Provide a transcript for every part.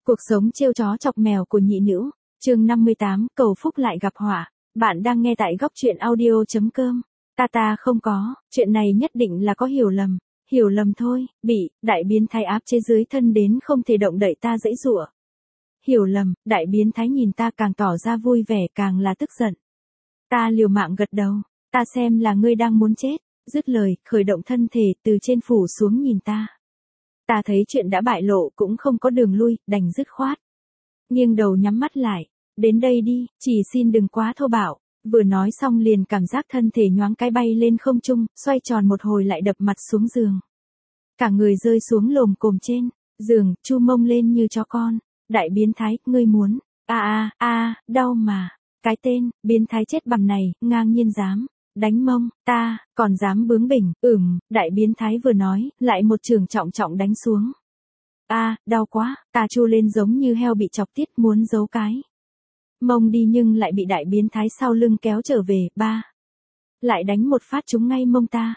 Cuộc sống trêu chó chọc mèo của nhị nữ, chương 58, cầu phúc lại gặp họa. Bạn đang nghe tại góc truyện audio.com. Ta không có, chuyện này nhất định là có hiểu lầm thôi, bị, đại biến thái áp chế dưới thân đến không thể động đậy ta giãy giụa. Hiểu lầm, đại biến thái nhìn ta càng tỏ ra vui vẻ càng là tức giận. Ta liều mạng gật đầu, ta xem là ngươi đang muốn chết, dứt lời, khởi động thân thể từ trên phủ xuống nhìn ta. Ta thấy chuyện đã bại lộ cũng không có đường lui, đành dứt khoát. Nghiêng đầu nhắm mắt lại, đến đây đi, chỉ xin đừng quá thô bạo. Vừa nói xong liền cảm giác thân thể nhoáng cái bay lên không trung, xoay tròn một hồi lại đập mặt xuống giường. Cả người rơi xuống lồm cồm trên giường, chu mông lên như chó con. Đại biến thái, ngươi muốn, đau mà. Cái tên, biến thái chết bằm này, ngang nhiên dám đánh mông, ta, còn dám bướng bỉnh, đại biến thái vừa nói, lại một chưởng trọng trọng đánh xuống. Đau quá, ta chu lên giống như heo bị chọc tiết muốn giấu cái mông đi nhưng lại bị đại biến thái sau lưng kéo trở về, lại đánh một phát trúng ngay mông ta,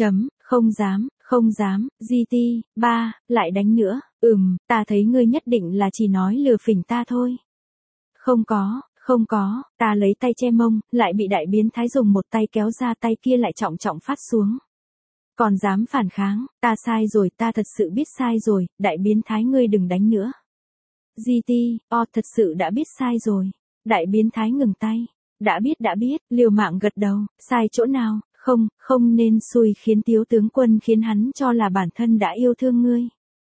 không dám, lại đánh nữa, ta thấy ngươi nhất định là chỉ nói lừa phỉnh ta thôi. Không có, ta lấy tay che mông, lại bị đại biến thái dùng một tay kéo ra, tay kia lại trọng trọng phát xuống. Còn dám phản kháng, ta sai rồi, ta thật sự biết sai rồi, đại biến thái ngươi đừng đánh nữa. Thật sự đã biết sai rồi. Đại biến thái ngừng tay. Đã biết, liều mạng gật đầu, sai chỗ nào, không nên xui khiến Tiếu tướng quân khiến hắn cho là bản thân đã yêu thương ngươi.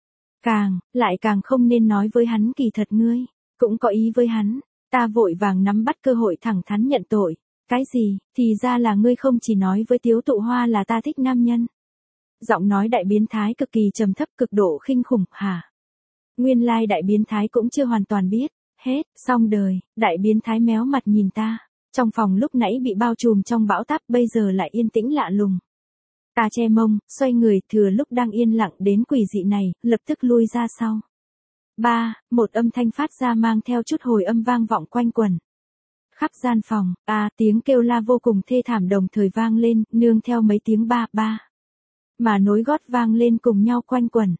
Càng không nên nói với hắn kỳ thật ngươi cũng có ý với hắn. Ta vội vàng nắm bắt cơ hội thẳng thắn nhận tội. Cái gì, thì ra là ngươi không chỉ nói với Tiếu Tụ Hoa là ta thích nam nhân. Giọng nói đại biến thái cực kỳ trầm thấp, cực độ khinh khủng, hả? Nguyên lai đại biến thái cũng chưa hoàn toàn biết. Hết, xong đời, đại biến thái méo mặt nhìn ta. Trong phòng lúc nãy bị bao trùm trong bão táp bây giờ lại yên tĩnh lạ lùng. Ta che mông, xoay người, thừa lúc đang yên lặng đến quỷ dị này, lập tức lui ra sau. Một âm thanh phát ra mang theo chút hồi âm vang vọng quanh quẩn khắp gian phòng, tiếng kêu la vô cùng thê thảm đồng thời vang lên, nương theo mấy tiếng ba. Mà nối gót vang lên cùng nhau quanh quẩn.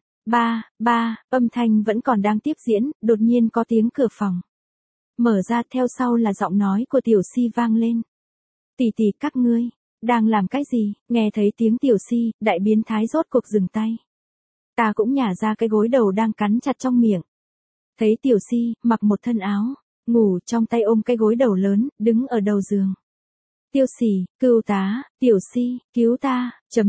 Âm thanh vẫn còn đang tiếp diễn, đột nhiên có tiếng cửa phòng mở ra, theo sau là giọng nói của Tiểu Si vang lên. Tỷ, các ngươi đang làm cái gì? Nghe thấy tiếng Tiểu Si, đại biến thái rốt cuộc dừng tay. Ta cũng nhả ra cái gối đầu đang cắn chặt trong miệng. Thấy Tiểu Si, mặc một thân áo ngủ, trong tay ôm cái gối đầu lớn, đứng ở đầu giường. Tiểu Si, cứu tá, Tiểu Si, cứu ta,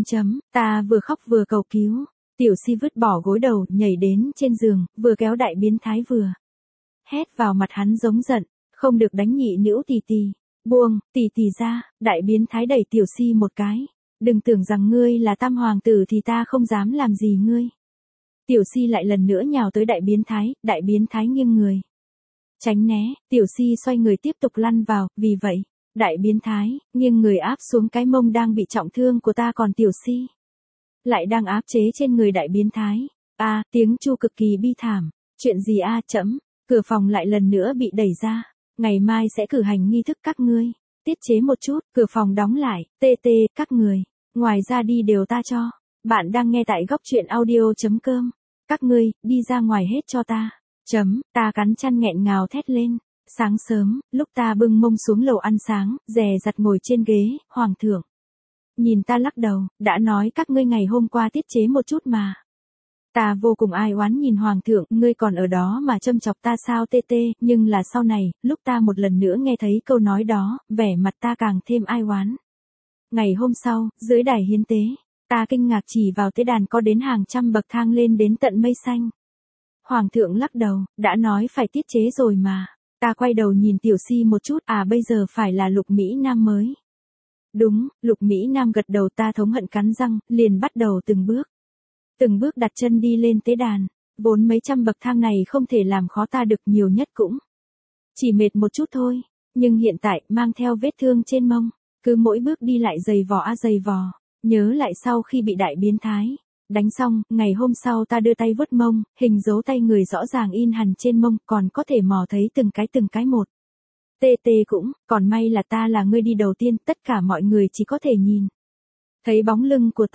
ta vừa khóc vừa cầu cứu. Tiểu Si vứt bỏ gối đầu, nhảy đến trên giường, vừa kéo đại biến thái vừa hét vào mặt hắn giống giận, không được đánh nhị nữ tỷ, buông, tỷ ra. Đại biến thái đẩy Tiểu Si một cái, đừng tưởng rằng ngươi là tam hoàng tử thì ta không dám làm gì ngươi. Tiểu Si lại lần nữa nhào tới đại biến thái nghiêng người tránh né, Tiểu Si xoay người tiếp tục lăn vào, vì vậy, đại biến thái nghiêng người áp xuống cái mông đang bị trọng thương của ta, còn Tiểu Si lại đang áp chế trên người đại biến thái. Tiếng chu cực kỳ bi thảm. Chuyện gì Cửa phòng lại lần nữa bị đẩy ra. Ngày mai sẽ cử hành nghi thức các ngươi. Tiết chế một chút, cửa phòng đóng lại. Các người. Ngoài ra đi đều ta cho. Bạn đang nghe tại góc truyện audio.com. Các ngươi, đi ra ngoài hết cho ta. Ta cắn chăn nghẹn ngào thét lên. Sáng sớm, lúc ta bưng mông xuống lầu ăn sáng, dè dặt ngồi trên ghế, hoàng thượng nhìn ta lắc đầu, đã nói các ngươi ngày hôm qua tiết chế một chút mà. Ta vô cùng ai oán nhìn hoàng thượng, ngươi còn ở đó mà châm chọc ta sao nhưng là sau này, lúc ta một lần nữa nghe thấy câu nói đó, vẻ mặt ta càng thêm ai oán. Ngày hôm sau, dưới đài hiến tế, ta kinh ngạc chỉ vào tế đàn có đến hàng trăm bậc thang lên đến tận mây xanh. Hoàng thượng lắc đầu, đã nói phải tiết chế rồi mà. Ta quay đầu nhìn Tiểu Si một chút, bây giờ phải là Lục Mỹ Nam mới. Đúng, Lục Mỹ Nam gật đầu, ta thống hận cắn răng, liền bắt đầu từng bước đặt chân đi lên tế đàn. Vốn mấy trăm bậc thang này không thể làm khó ta được, nhiều nhất cũng chỉ mệt một chút thôi. Nhưng hiện tại, mang theo vết thương trên mông, cứ mỗi bước đi lại dày vò. Nhớ lại sau khi bị đại biến thái đánh xong, ngày hôm sau ta đưa tay vuốt mông, hình dấu tay người rõ ràng in hằn trên mông, còn có thể mò thấy từng cái một. Cũng, còn may là ta là người đi đầu tiên, tất cả mọi người chỉ có thể nhìn thấy bóng lưng của ta.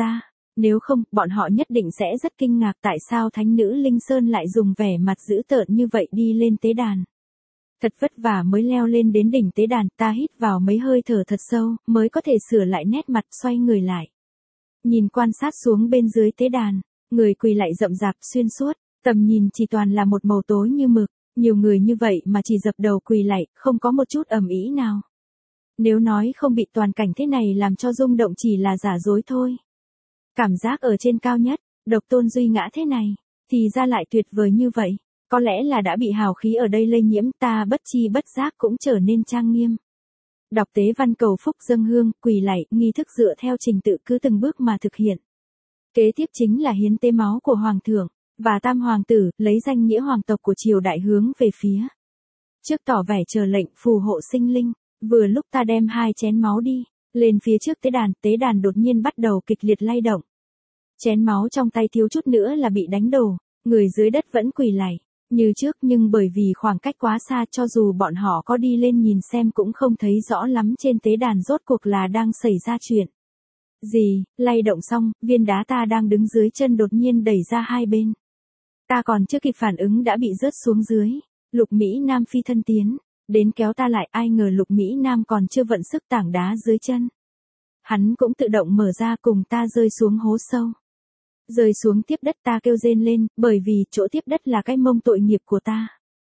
Nếu không, bọn họ nhất định sẽ rất kinh ngạc tại sao thánh nữ Linh Sơn lại dùng vẻ mặt dữ tợn như vậy đi lên tế đàn. Thật vất vả mới leo lên đến đỉnh tế đàn, ta hít vào mấy hơi thở thật sâu, mới có thể sửa lại nét mặt, xoay người lại. Nhìn quan sát xuống bên dưới tế đàn, người quỳ lại rậm rạp xuyên suốt, tầm nhìn chỉ toàn là một màu tối như mực, nhiều người như vậy mà chỉ dập đầu quỳ lại, không có một chút ầm ĩ nào. Nếu nói không bị toàn cảnh thế này làm cho rung động chỉ là giả dối thôi. Cảm giác ở trên cao nhất, độc tôn duy ngã thế này, thì ra lại tuyệt vời như vậy. Có lẽ là đã bị hào khí ở đây lây nhiễm, ta bất chi bất giác cũng trở nên trang nghiêm. Đọc tế văn cầu phúc dâng hương, quỳ lạy, nghi thức dựa theo trình tự cứ từng bước mà thực hiện. Kế tiếp chính là hiến tế máu của hoàng thượng và tam hoàng tử, lấy danh nghĩa hoàng tộc của triều đại hướng về phía trước tỏ vẻ chờ lệnh phù hộ sinh linh. Vừa lúc ta đem 2 chén máu đi lên phía trước tế đàn đột nhiên bắt đầu kịch liệt lay động. Chén máu trong tay thiếu chút nữa là bị đánh đổ, người dưới đất vẫn quỳ lạy như trước, nhưng bởi vì khoảng cách quá xa, cho dù bọn họ có đi lên nhìn xem cũng không thấy rõ lắm trên tế đàn rốt cuộc là đang xảy ra chuyện gì. Lay động xong, viên đá ta đang đứng dưới chân đột nhiên đẩy ra hai bên. Ta còn chưa kịp phản ứng đã bị rớt xuống dưới. Lục Mỹ Nam phi thân tiến đến kéo ta lại, ai ngờ Lục Mỹ Nam còn chưa vận sức tảng đá dưới chân. Hắn cũng tự động mở ra cùng ta rơi xuống hố sâu. Rơi xuống tiếp đất, ta kêu rên lên, bởi vì chỗ tiếp đất là cái mông tội nghiệp của ta.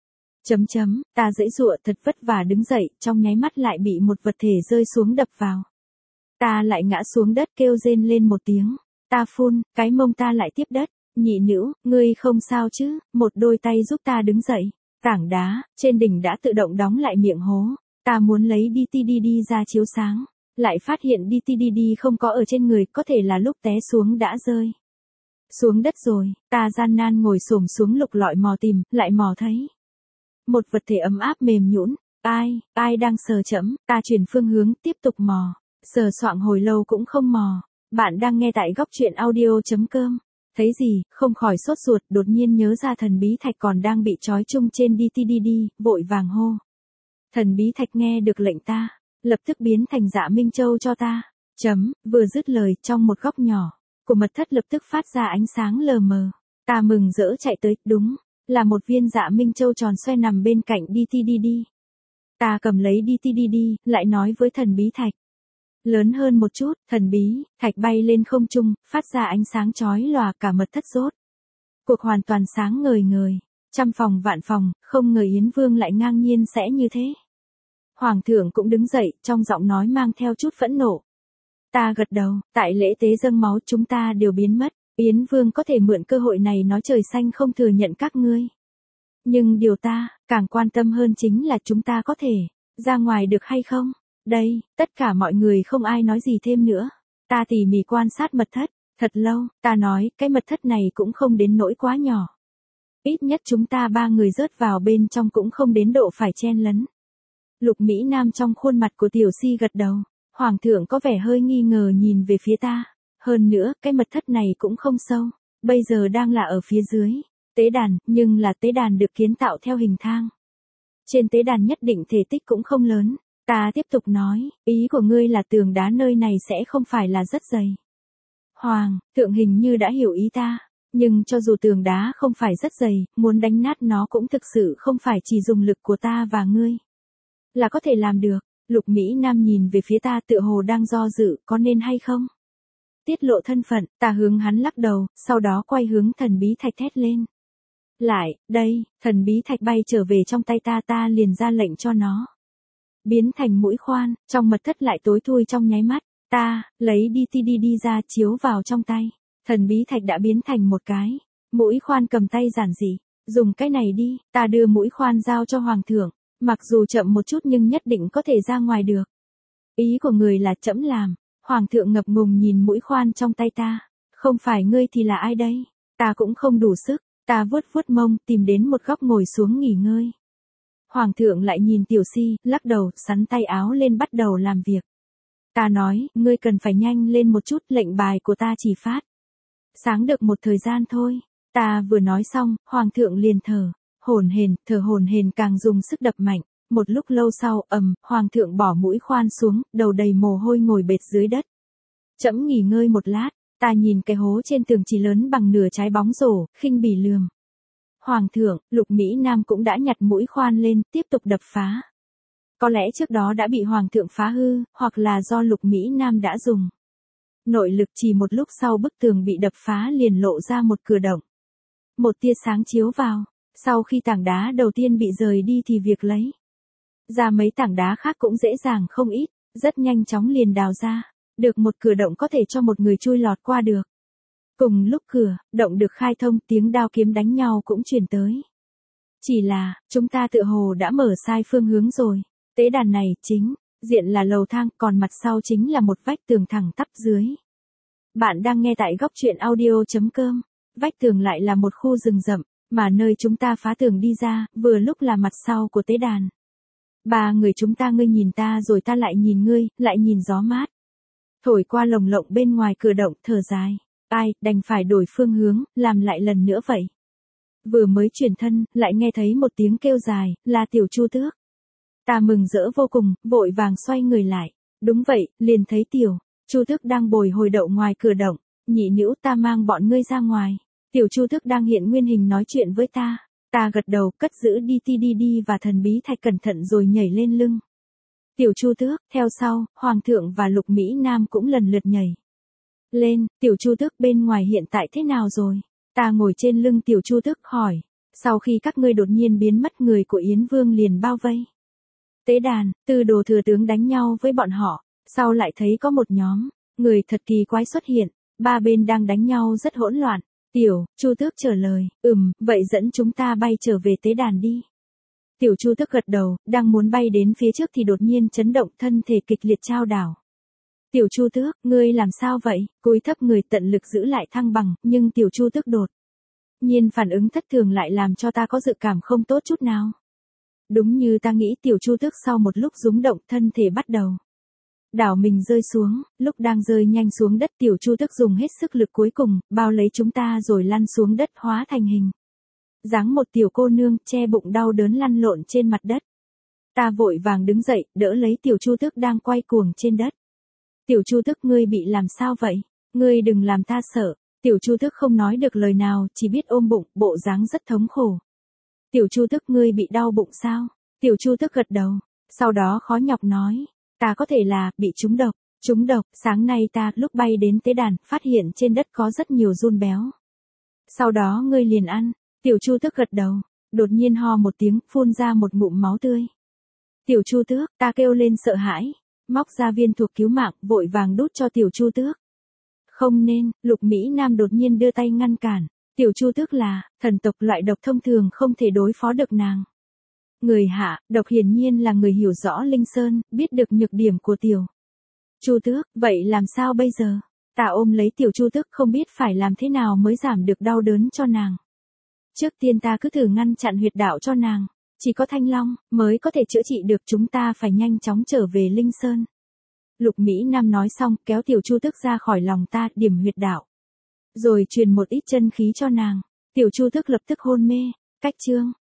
Ta giãy giụa thật vất vả đứng dậy, trong nháy mắt lại bị một vật thể rơi xuống đập vào. Ta lại ngã xuống đất kêu rên lên một tiếng. Ta phun, cái mông ta lại tiếp đất. Nhị nữ, ngươi không sao chứ? Một đôi tay giúp ta đứng dậy. Tảng đá trên đỉnh đã tự động đóng lại miệng hố. Ta muốn lấy DTDD ra chiếu sáng, lại phát hiện DTDD không có ở trên người, có thể là lúc té xuống đã rơi xuống đất rồi. Ta gian nan ngồi xổm xuống lục lọi mò tìm, lại mò thấy một vật thể ấm áp mềm nhũn. Ai đang sờ chẫm? Ta chuyển phương hướng, tiếp tục mò, sờ soạng hồi lâu cũng không mò. Bạn đang nghe tại góc truyện audio.com. Thấy gì, không khỏi sốt ruột, đột nhiên nhớ ra thần bí thạch còn đang bị trói chung trên DTDD, vội vàng hô. Thần bí thạch nghe được lệnh ta, lập tức biến thành Dạ Minh Châu cho ta. Vừa dứt lời, trong một góc nhỏ của mật thất lập tức phát ra ánh sáng lờ mờ. Ta mừng rỡ chạy tới, đúng là một viên Dạ Minh Châu tròn xoe nằm bên cạnh DTDD. Ta cầm lấy DTDD, lại nói với thần bí thạch. Lớn hơn một chút, thần bí thạch bay lên không trung, phát ra ánh sáng chói lòa, cả mật thất rốt cuộc hoàn toàn sáng ngời ngời. Trăm phòng vạn phòng, không ngờ Yến Vương lại ngang nhiên sẽ như thế. Hoàng thượng cũng đứng dậy, trong giọng nói mang theo chút phẫn nộ. Ta gật đầu, tại lễ tế dâng máu chúng ta đều biến mất. Yến Vương có thể mượn cơ hội này nói trời xanh không thừa nhận các ngươi. Nhưng điều ta càng quan tâm hơn chính là chúng ta có thể ra ngoài được hay không? Đây, tất cả mọi người không ai nói gì thêm nữa. Ta tỉ mỉ quan sát mật thất, thật lâu, ta nói, cái mật thất này cũng không đến nỗi quá nhỏ. Ít nhất chúng ta 3 người rớt vào bên trong cũng không đến độ phải chen lấn. Lục Mỹ Nam trong khuôn mặt của tiểu si gật đầu. Hoàng thượng có vẻ hơi nghi ngờ nhìn về phía ta. Hơn nữa, cái mật thất này cũng không sâu. Bây giờ đang là ở phía dưới tế đàn, nhưng là tế đàn được kiến tạo theo hình thang. Trên tế đàn nhất định thể tích cũng không lớn. Ta tiếp tục nói, ý của ngươi là tường đá nơi này sẽ không phải là rất dày. Hoàng thượng hình như đã hiểu ý ta. Nhưng cho dù tường đá không phải rất dày, muốn đánh nát nó cũng thực sự không phải chỉ dùng lực của ta và ngươi là có thể làm được. Lục Mỹ Nam nhìn về phía ta tựa hồ đang do dự, có nên hay không tiết lộ thân phận. Ta hướng hắn lắc đầu, sau đó quay hướng thần bí thạch thét lên. Lại, đây, thần bí thạch bay trở về trong tay ta liền ra lệnh cho nó biến thành mũi khoan, trong mật thất lại tối thui trong nháy mắt. Ta lấy DTDD ra chiếu vào trong tay. Thần bí thạch đã biến thành một cái mũi khoan cầm tay giản dị. Dùng cái này đi. Ta đưa mũi khoan giao cho hoàng thượng. Mặc dù chậm một chút nhưng nhất định có thể ra ngoài được. Ý của người là trẫm làm. Hoàng thượng ngập ngùng nhìn mũi khoan trong tay ta. Không phải ngươi thì là ai đây? Ta cũng không đủ sức. Ta vuốt vuốt mông, tìm đến một góc ngồi xuống nghỉ ngơi. Hoàng thượng lại nhìn tiểu si, lắc đầu, sắn tay áo lên bắt đầu làm việc. Ta nói, ngươi cần phải nhanh lên một chút, lệnh bài của ta chỉ phát sáng được một thời gian thôi. Ta vừa nói xong, hoàng thượng liền thở hổn hển càng dùng sức đập mạnh. Một lúc lâu sau, hoàng thượng bỏ mũi khoan xuống, đầu đầy mồ hôi ngồi bệt dưới đất. Trẫm nghỉ ngơi một lát, Ta nhìn cái hố trên tường chỉ lớn bằng nửa trái bóng rổ, khinh bỉ lườm. Hoàng thượng, Lục Mỹ Nam cũng đã nhặt mũi khoan lên, tiếp tục đập phá. Có lẽ trước đó đã bị Hoàng thượng phá hư, hoặc là do Lục Mỹ Nam đã dùng nội lực, chỉ một lúc sau bức tường bị đập phá liền lộ ra một cửa động. Một tia sáng chiếu vào, sau khi tảng đá đầu tiên bị rời đi thì việc lấy ra mấy tảng đá khác cũng dễ dàng không ít, rất nhanh chóng liền đào ra, được một cửa động có thể cho một người chui lọt qua được. Cùng lúc cửa động được khai thông, tiếng đao kiếm đánh nhau cũng truyền tới. Chỉ là, chúng ta tựa hồ đã mở sai phương hướng rồi. Tế đàn này chính diện là lầu thang, còn mặt sau chính là một vách tường thẳng tắp dưới. Bạn đang nghe tại góc truyện audio.com. Vách tường lại là một khu rừng rậm, mà nơi chúng ta phá tường đi ra, vừa lúc là mặt sau của tế đàn. Ba người chúng ta, ngươi nhìn ta rồi ta lại nhìn ngươi, lại nhìn gió mát thổi qua lồng lộng bên ngoài cửa động, thở dài. Ai, đành phải đổi phương hướng, làm lại lần nữa vậy. Vừa mới chuyển thân, lại nghe thấy một tiếng kêu dài, là Tiểu Chu Tước. Ta mừng rỡ vô cùng, vội vàng xoay người lại. Đúng vậy, liền thấy Tiểu Chu Tước đang bồi hồi đậu ngoài cửa động. Nhị nữ, ta mang bọn ngươi ra ngoài. Tiểu Chu Tước đang hiện nguyên hình nói chuyện với ta. Ta gật đầu, cất giữ đi và thần bí thạch cẩn thận rồi nhảy lên lưng Tiểu Chu Tước. Theo sau, Hoàng thượng và Lục Mỹ Nam cũng lần lượt nhảy lên. Tiểu Chu Tước, bên ngoài hiện tại thế nào rồi? Ta ngồi trên lưng Tiểu Chu Tước hỏi. Sau khi các ngươi đột nhiên biến mất, người của Yến Vương liền bao vây tế đàn, Tư Đồ thừa tướng đánh nhau với bọn họ, sau lại thấy có một nhóm người thật kỳ quái xuất hiện, ba bên đang đánh nhau rất hỗn loạn. Tiểu Chu Tước trả lời, vậy dẫn chúng ta bay trở về tế đàn đi. Tiểu Chu Tước gật đầu, đang muốn bay đến phía trước thì đột nhiên chấn động, thân thể kịch liệt chao đảo. Tiểu Chu Tước, ngươi làm sao vậy? Cúi thấp người tận lực giữ lại thăng bằng, nhưng Tiểu Chu Tước đột nhiên phản ứng thất thường lại làm cho ta có dự cảm không tốt chút nào. Đúng như ta nghĩ, Tiểu Chu Tước sau một lúc rúng động, thân thể bắt đầu đảo mình rơi xuống. Lúc đang rơi nhanh xuống đất, Tiểu Chu Tước dùng hết sức lực cuối cùng, bao lấy chúng ta rồi lăn xuống đất, hóa thành hình dáng một tiểu cô nương, che bụng đau đớn lăn lộn trên mặt đất. Ta vội vàng đứng dậy, đỡ lấy Tiểu Chu Tước đang quay cuồng trên đất. Tiểu Chu Tước, ngươi bị làm sao vậy? Ngươi đừng làm ta sợ. Tiểu Chu Tước không nói được lời nào, chỉ biết ôm bụng, bộ dáng rất thống khổ. Tiểu Chu Tước, ngươi bị đau bụng sao? Tiểu Chu Tước gật đầu, sau đó khó nhọc nói, ta có thể là bị trúng độc. Trúng độc, sáng nay ta lúc bay đến tế đàn, phát hiện trên đất có rất nhiều giun béo. Sau đó ngươi liền ăn. Tiểu Chu Tước gật đầu, đột nhiên ho một tiếng, phun ra một ngụm máu tươi. Tiểu Chu Tước, ta kêu lên sợ hãi, móc ra viên thuốc cứu mạng, vội vàng đút cho Tiểu Chu Tước. Không nên, Lục Mỹ Nam đột nhiên đưa tay ngăn cản. Tiểu Chu Tước là thần tộc, loại độc thông thường không thể đối phó được nàng. Người hạ độc hiển nhiên là người hiểu rõ Linh Sơn, biết được nhược điểm của Tiểu Chu Tước, vậy làm sao bây giờ? Ta ôm lấy Tiểu Chu Tước, không biết phải làm thế nào mới giảm được đau đớn cho nàng. Trước tiên ta cứ thử ngăn chặn huyệt đạo cho nàng, chỉ có Thanh Long mới có thể chữa trị được, chúng ta phải nhanh chóng trở về Linh Sơn. Lục Mỹ Nam nói xong, kéo Tiểu Chu Tước ra khỏi lòng ta, điểm huyệt đạo, rồi truyền một ít chân khí cho nàng. Tiểu Chu Tước lập tức hôn mê. Cách chương